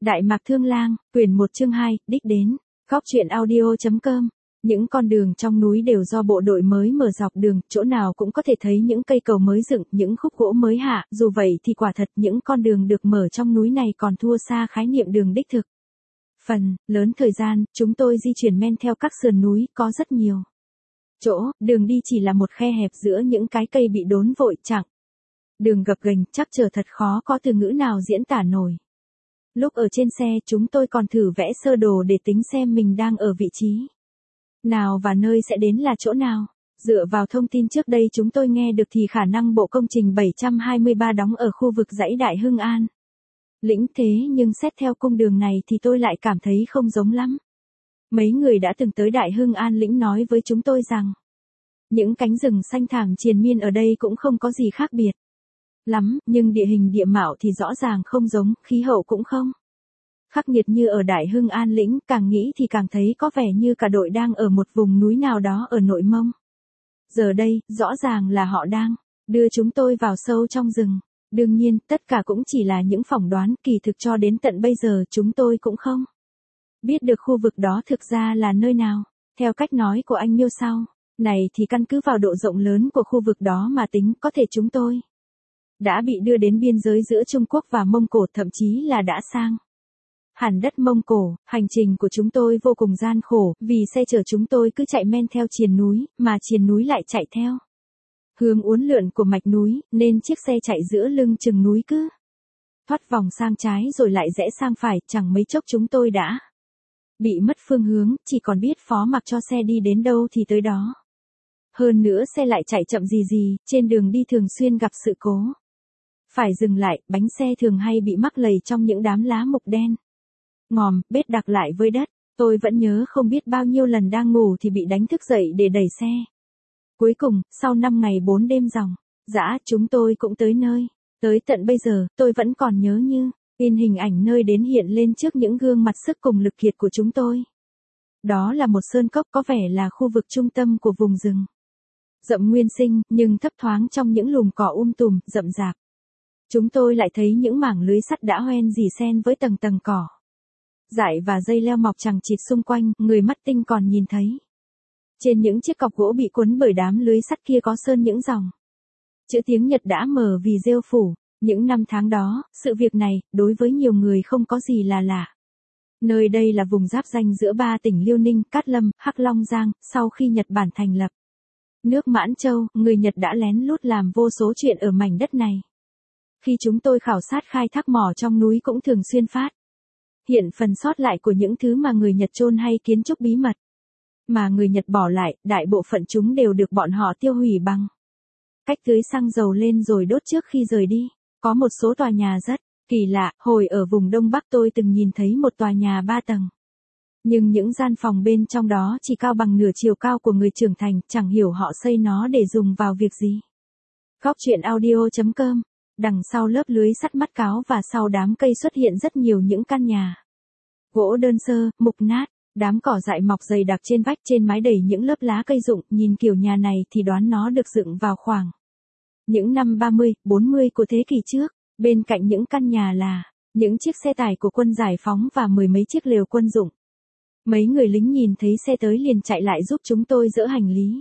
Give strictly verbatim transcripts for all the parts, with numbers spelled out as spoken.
Đại Mạc Thương Lang, quyển một chương hai, đích đến. Góc truyện audio.com. Những con đường trong núi đều do bộ đội mới mở dọc đường, chỗ nào cũng có thể thấy những cây cầu mới dựng, những khúc gỗ mới hạ, dù vậy thì quả thật những con đường được mở trong núi này còn thua xa khái niệm đường đích thực. Phần lớn thời gian, chúng tôi di chuyển men theo các sườn núi, có rất nhiều chỗ, đường đi chỉ là một khe hẹp giữa những cái cây bị đốn vội chặng. Đường gập ghềnh, chắc trở thật khó có từ ngữ nào diễn tả nổi. Lúc ở trên xe chúng tôi còn thử vẽ sơ đồ để tính xem mình đang ở vị trí nào và nơi sẽ đến là chỗ nào. Dựa vào thông tin trước đây chúng tôi nghe được thì khả năng bộ công trình bảy trăm hai mươi ba đóng ở khu vực dãy Đại Hưng An Lĩnh, thế nhưng xét theo cung đường này thì tôi lại cảm thấy không giống lắm. Mấy người đã từng tới Đại Hưng An Lĩnh nói với chúng tôi rằng những cánh rừng xanh thảm triền miên ở đây cũng không có gì khác biệt lắm, nhưng địa hình địa mạo thì rõ ràng không giống, khí hậu cũng không khắc nghiệt như ở Đại Hưng An Lĩnh, càng nghĩ thì càng thấy có vẻ như cả đội đang ở một vùng núi nào đó ở Nội Mông. Giờ đây, rõ ràng là họ đang đưa chúng tôi vào sâu trong rừng. Đương nhiên, tất cả cũng chỉ là những phỏng đoán, kỳ thực cho đến tận bây giờ chúng tôi cũng không biết được khu vực đó thực ra là nơi nào. Theo cách nói của anh miêu sau này thì căn cứ vào độ rộng lớn của khu vực đó mà tính, có thể chúng tôi đã bị đưa đến biên giới giữa Trung Quốc và Mông Cổ, thậm chí là đã sang hẳn đất Mông Cổ. Hành trình của chúng tôi vô cùng gian khổ, vì xe chở chúng tôi cứ chạy men theo triền núi, mà triền núi lại chạy theo hướng uốn lượn của mạch núi, nên chiếc xe chạy giữa lưng chừng núi cứ thoát vòng sang trái rồi lại rẽ sang phải, chẳng mấy chốc chúng tôi đã bị mất phương hướng, chỉ còn biết phó mặc cho xe đi đến đâu thì tới đó. Hơn nữa xe lại chạy chậm gì gì, trên đường đi thường xuyên gặp sự cố phải dừng lại, bánh xe thường hay bị mắc lầy trong những đám lá mục đen ngòm, bết đặc lại với đất. Tôi vẫn nhớ không biết bao nhiêu lần đang ngủ thì bị đánh thức dậy để đẩy xe. Cuối cùng, sau năm ngày bốn đêm ròng rã, chúng tôi cũng tới nơi. Tới tận bây giờ, tôi vẫn còn nhớ như in hình ảnh nơi đến hiện lên trước những gương mặt sức cùng lực kiệt của chúng tôi. Đó là một sơn cốc có vẻ là khu vực trung tâm của vùng rừng rậm nguyên sinh, nhưng thấp thoáng trong những lùm cỏ um tùm, rậm rạp. Chúng tôi lại thấy những mảng lưới sắt đã hoen rỉ xen với tầng tầng cỏ dại và dây leo mọc chằng chịt xung quanh, người mắt tinh còn nhìn thấy trên những chiếc cọc gỗ bị cuốn bởi đám lưới sắt kia có sơn những dòng chữ tiếng Nhật đã mờ vì rêu phủ. Những năm tháng đó, sự việc này, đối với nhiều người không có gì là lạ. Nơi đây là vùng giáp ranh giữa ba tỉnh Liêu Ninh, Cát Lâm, Hắc Long Giang. Sau khi Nhật Bản thành lập nước Mãn Châu, người Nhật đã lén lút làm vô số chuyện ở mảnh đất này. Khi chúng tôi khảo sát khai thác mỏ trong núi cũng thường xuyên phát hiện phần sót lại của những thứ mà người Nhật chôn hay kiến trúc bí mật mà người Nhật bỏ lại, đại bộ phận chúng đều được bọn họ tiêu hủy bằng cách tưới xăng dầu lên rồi đốt trước khi rời đi. Có một số tòa nhà rất kỳ lạ, hồi ở vùng Đông Bắc tôi từng nhìn thấy một tòa nhà ba tầng. Nhưng những gian phòng bên trong đó chỉ cao bằng nửa chiều cao của người trưởng thành, chẳng hiểu họ xây nó để dùng vào việc gì. Góc truyện audio.com. Đằng sau lớp lưới sắt mắt cáo và sau đám cây xuất hiện rất nhiều những căn nhà gỗ đơn sơ, mục nát, đám cỏ dại mọc dày đặc trên vách, trên mái đầy những lớp lá cây rụng. Nhìn kiểu nhà này thì đoán nó được dựng vào khoảng những năm ba mươi, bốn mươi của thế kỷ trước. Bên cạnh những căn nhà là những chiếc xe tải của quân giải phóng và mười mấy chiếc lều quân dụng. Mấy người lính nhìn thấy xe tới liền chạy lại giúp chúng tôi dỡ hành lý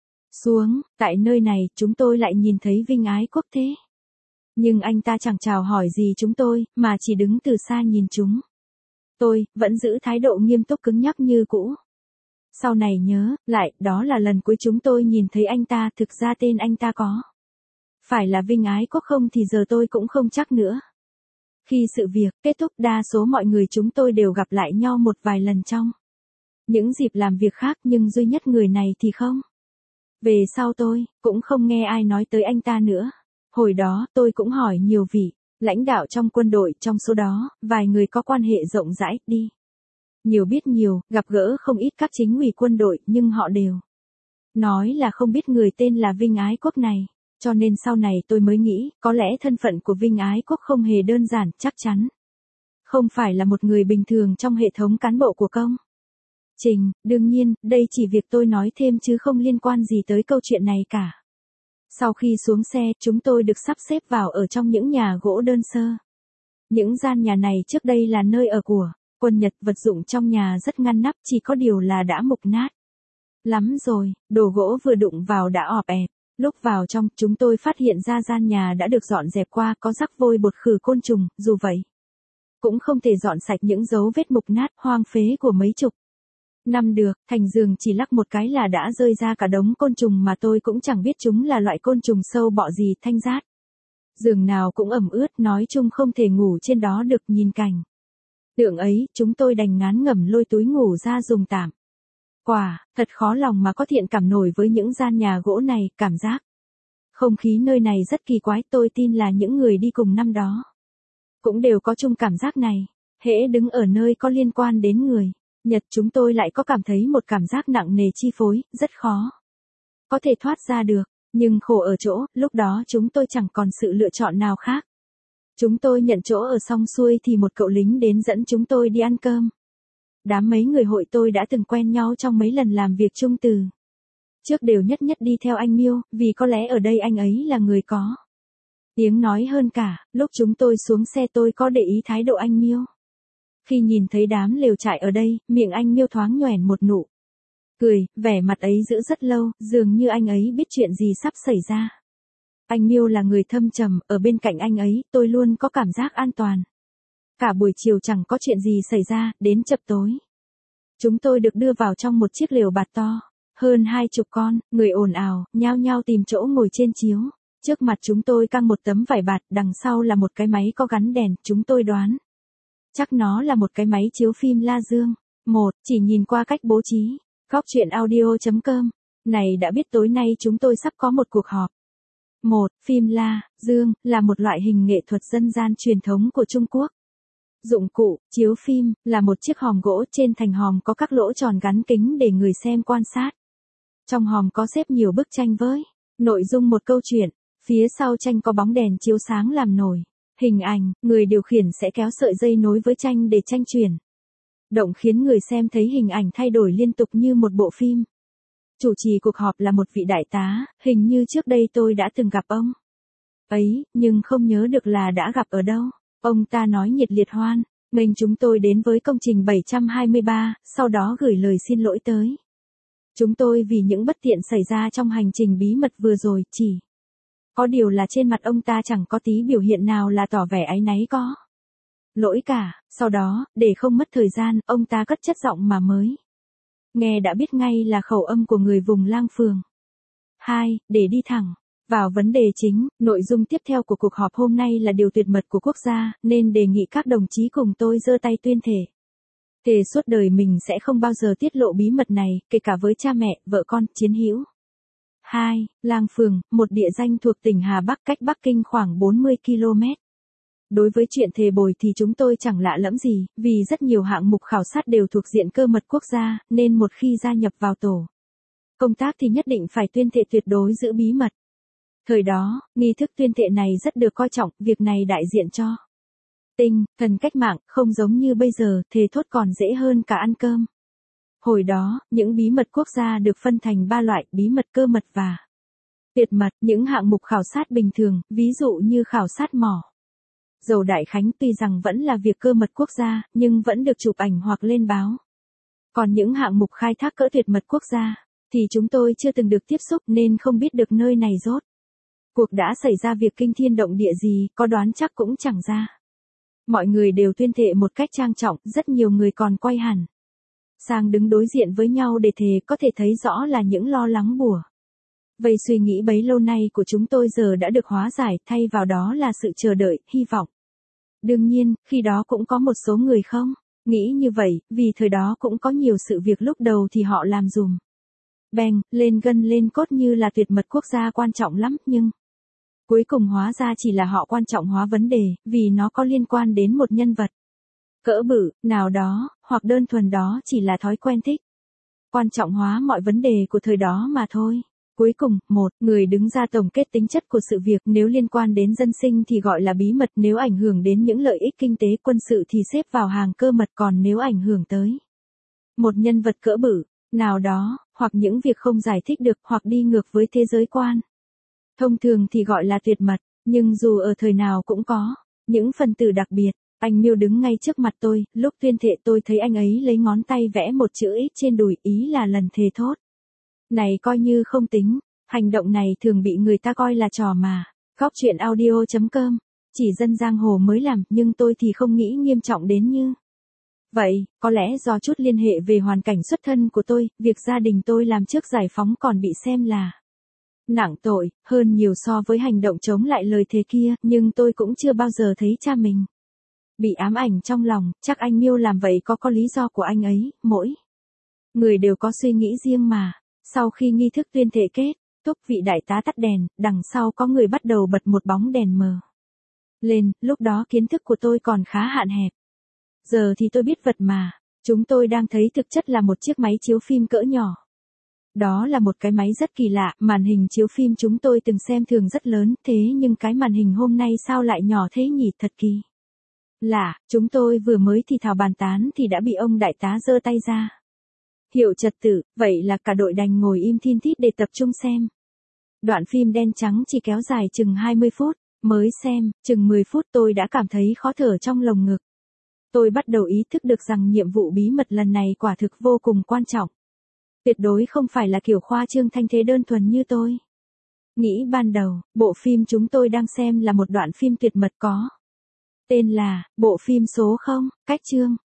xuống. Tại nơi này, chúng tôi lại nhìn thấy Vinh Ái Quốc thế. Nhưng anh ta chẳng chào hỏi gì chúng tôi, mà chỉ đứng từ xa nhìn chúng tôi, vẫn giữ thái độ nghiêm túc cứng nhắc như cũ. Sau này nhớ lại, đó là lần cuối chúng tôi nhìn thấy anh ta. Thực ra tên anh ta có phải là Vinh Ái Quốc không thì giờ tôi cũng không chắc nữa. Khi sự việc kết thúc, đa số mọi người chúng tôi đều gặp lại nhau một vài lần trong những dịp làm việc khác, nhưng duy nhất người này thì không. Về sau tôi cũng không nghe ai nói tới anh ta nữa. Hồi đó, tôi cũng hỏi nhiều vị lãnh đạo trong quân đội, trong số đó, vài người có quan hệ rộng rãi, đi nhiều biết nhiều, gặp gỡ không ít các chính ủy quân đội, nhưng họ đều nói là không biết người tên là Vinh Ái Quốc này. Cho nên sau này tôi mới nghĩ, có lẽ thân phận của Vinh Ái Quốc không hề đơn giản, chắc chắn không phải là một người bình thường trong hệ thống cán bộ của công trình. Đương nhiên, đây chỉ việc tôi nói thêm chứ không liên quan gì tới câu chuyện này cả. Sau khi xuống xe, chúng tôi được sắp xếp vào ở trong những nhà gỗ đơn sơ Những gian nhà này trước đây là nơi ở của quân Nhật, vật dụng trong nhà rất ngăn nắp, chỉ có điều là đã mục nát lắm rồi, đồ gỗ vừa đụng vào đã ọp ẹp. Lúc vào trong, chúng tôi phát hiện ra gian nhà đã được dọn dẹp qua, có rắc vôi bột khử côn trùng, dù vậy cũng không thể dọn sạch những dấu vết mục nát, hoang phế của mấy chục năm được. Thành giường chỉ lắc một cái là đã rơi ra cả đống côn trùng mà tôi cũng chẳng biết chúng là loại côn trùng sâu bọ gì, thanh rát. Giường nào cũng ẩm ướt, nói chung không thể ngủ trên đó được. Nhìn cảnh tượng ấy, chúng tôi đành ngán ngẩm lôi túi ngủ ra dùng tạm. Quả, thật khó lòng mà có thiện cảm nổi với những gian nhà gỗ này, cảm giác không khí nơi này rất kỳ quái, tôi tin là những người đi cùng năm đó cũng đều có chung cảm giác này. Hễ đứng ở nơi có liên quan đến người Nhật, chúng tôi lại có cảm thấy một cảm giác nặng nề chi phối, rất khó có thể thoát ra được. Nhưng khổ ở chỗ, lúc đó chúng tôi chẳng còn sự lựa chọn nào khác. Chúng tôi nhận chỗ ở xong xuôi thì một cậu lính đến dẫn chúng tôi đi ăn cơm. Đám mấy người hội tôi đã từng quen nhau trong mấy lần làm việc chung từ trước đều nhất nhất đi theo anh Miêu, vì có lẽ ở đây anh ấy là người có tiếng nói hơn cả. Lúc chúng tôi xuống xe tôi có để ý thái độ anh Miêu. Khi nhìn thấy đám lều trại ở đây, miệng anh Miêu thoáng nhoẻn một nụ cười, vẻ mặt ấy giữ rất lâu, dường như anh ấy biết chuyện gì sắp xảy ra. Anh Miêu là người thâm trầm, ở bên cạnh anh ấy, tôi luôn có cảm giác an toàn. Cả buổi chiều chẳng có chuyện gì xảy ra, đến chập tối. Chúng tôi được đưa vào trong một chiếc lều bạt to, hơn hai chục con, người ồn ào, nhao nhao tìm chỗ ngồi trên chiếu. Trước mặt chúng tôi căng một tấm vải bạt, đằng sau là một cái máy có gắn đèn, chúng tôi đoán chắc nó là một cái máy chiếu phim la dương. Một, chỉ nhìn qua cách bố trí. Góc chuyện audio chấm com. Này đã biết tối nay chúng tôi sắp có một cuộc họp. Một, phim la dương là một loại hình nghệ thuật dân gian truyền thống của Trung Quốc. Dụng cụ chiếu phim là một chiếc hòm gỗ, trên thành hòm có các lỗ tròn gắn kính để người xem quan sát. Trong hòm có xếp nhiều bức tranh với nội dung một câu chuyện. Phía sau tranh có bóng đèn chiếu sáng làm nổi hình ảnh, người điều khiển sẽ kéo sợi dây nối với tranh để tranh chuyển động, khiến người xem thấy hình ảnh thay đổi liên tục như một bộ phim. Chủ trì cuộc họp là một vị đại tá, hình như trước đây tôi đã từng gặp ông ấy, nhưng không nhớ được là đã gặp ở đâu. Ông ta nói nhiệt liệt hoan nghênh chúng tôi đến với công trình bảy trăm hai mươi ba, sau đó gửi lời xin lỗi tới chúng tôi vì những bất tiện xảy ra trong hành trình bí mật vừa rồi. Chỉ có điều là trên mặt ông ta chẳng có tí biểu hiện nào là tỏ vẻ áy náy có lỗi cả. Sau đó, để không mất thời gian, ông ta cất chất giọng mà mới nghe đã biết ngay là khẩu âm của người vùng Lang Phường. Hai, để đi thẳng vào vấn đề chính, nội dung tiếp theo của cuộc họp hôm nay là điều tuyệt mật của quốc gia, nên đề nghị các đồng chí cùng tôi giơ tay tuyên thệ. Thề suốt đời mình sẽ không bao giờ tiết lộ bí mật này, kể cả với cha mẹ, vợ con, chiến hữu. Hai, Lang Phường, một địa danh thuộc tỉnh Hà Bắc cách Bắc Kinh khoảng bốn mươi ki lô mét. Đối với chuyện thề bồi thì chúng tôi chẳng lạ lẫm gì, vì rất nhiều hạng mục khảo sát đều thuộc diện cơ mật quốc gia, nên một khi gia nhập vào tổ công tác thì nhất định phải tuyên thệ tuyệt đối giữ bí mật. Thời đó, nghi thức tuyên thệ này rất được coi trọng, việc này đại diện cho tinh thần cách mạng, không giống như bây giờ, thề thốt còn dễ hơn cả ăn cơm. Hồi đó, những bí mật quốc gia được phân thành ba loại, bí mật, cơ mật và tuyệt mật. Những hạng mục khảo sát bình thường, ví dụ như khảo sát mỏ dầu Đại Khánh, tuy rằng vẫn là việc cơ mật quốc gia, nhưng vẫn được chụp ảnh hoặc lên báo. Còn những hạng mục khai thác cỡ tuyệt mật quốc gia, thì chúng tôi chưa từng được tiếp xúc nên không biết được nơi này rốt cuộc đã xảy ra việc kinh thiên động địa gì, có đoán chắc cũng chẳng ra. Mọi người đều tuyên thệ một cách trang trọng, rất nhiều người còn quay hẳn sang đứng đối diện với nhau để thề, có thể thấy rõ là những lo lắng bủa vây suy nghĩ bấy lâu nay của chúng tôi giờ đã được hóa giải, thay vào đó là sự chờ đợi, hy vọng. Đương nhiên, khi đó cũng có một số người không nghĩ như vậy, vì thời đó cũng có nhiều sự việc lúc đầu thì họ làm dùm beng, lên gân lên cốt như là tuyệt mật quốc gia quan trọng lắm, nhưng cuối cùng hóa ra chỉ là họ quan trọng hóa vấn đề, vì nó có liên quan đến một nhân vật cỡ bự nào đó, hoặc đơn thuần đó chỉ là thói quen thích quan trọng hóa mọi vấn đề của thời đó mà thôi. Cuối cùng, một người đứng ra tổng kết tính chất của sự việc, nếu liên quan đến dân sinh thì gọi là bí mật, nếu ảnh hưởng đến những lợi ích kinh tế quân sự thì xếp vào hàng cơ mật, còn nếu ảnh hưởng tới một nhân vật cỡ bự nào đó, hoặc những việc không giải thích được, hoặc đi ngược với thế giới quan thông thường thì gọi là tuyệt mật. Nhưng dù ở thời nào cũng có Những phần tử đặc biệt, anh Miêu đứng ngay trước mặt tôi, lúc tuyên thệ tôi thấy anh ấy lấy ngón tay vẽ một chữ X trên đùi, ý là lần thề thốt. Này coi như không tính, hành động này thường bị người ta coi là trò mà. Góc truyện audio chấm com, chỉ dân giang hồ mới làm, nhưng tôi thì không nghĩ nghiêm trọng đến như vậy. Có lẽ do chút liên hệ về hoàn cảnh xuất thân của tôi, việc gia đình tôi làm trước giải phóng còn bị xem là nặng tội, hơn nhiều so với hành động chống lại lời thề kia, nhưng tôi cũng chưa bao giờ thấy cha mình bị ám ảnh trong lòng. Chắc anh Miêu làm vậy có có lý do của anh ấy, mỗi người đều có suy nghĩ riêng mà. Sau khi nghi thức tuyên thệ kết thúc, vị đại tá tắt đèn, đằng sau có người bắt đầu bật một bóng đèn mờ lên, lúc đó kiến thức của tôi còn khá hạn hẹp. Giờ thì tôi biết vật mà chúng tôi đang thấy thực chất là một chiếc máy chiếu phim cỡ nhỏ. Đó là một cái máy rất kỳ lạ, màn hình chiếu phim chúng tôi từng xem thường rất lớn, thế nhưng cái màn hình hôm nay sao lại nhỏ thế nhỉ, thật kỳ lạ. Chúng tôi vừa mới thì thào bàn tán thì đã bị ông đại tá giơ tay ra hiệu trật tự, vậy là cả đội đành ngồi im thin thít để tập trung xem. Đoạn phim đen trắng chỉ kéo dài chừng hai mươi phút, mới xem, chừng mười phút tôi đã cảm thấy khó thở trong lồng ngực. Tôi bắt đầu ý thức được rằng nhiệm vụ bí mật lần này quả thực vô cùng quan trọng. Tuyệt đối không phải là kiểu khoa trương thanh thế đơn thuần như tôi nghĩ ban đầu. Bộ phim chúng tôi đang xem là một đoạn phim tuyệt mật có tên là Bộ phim số không, cách chương.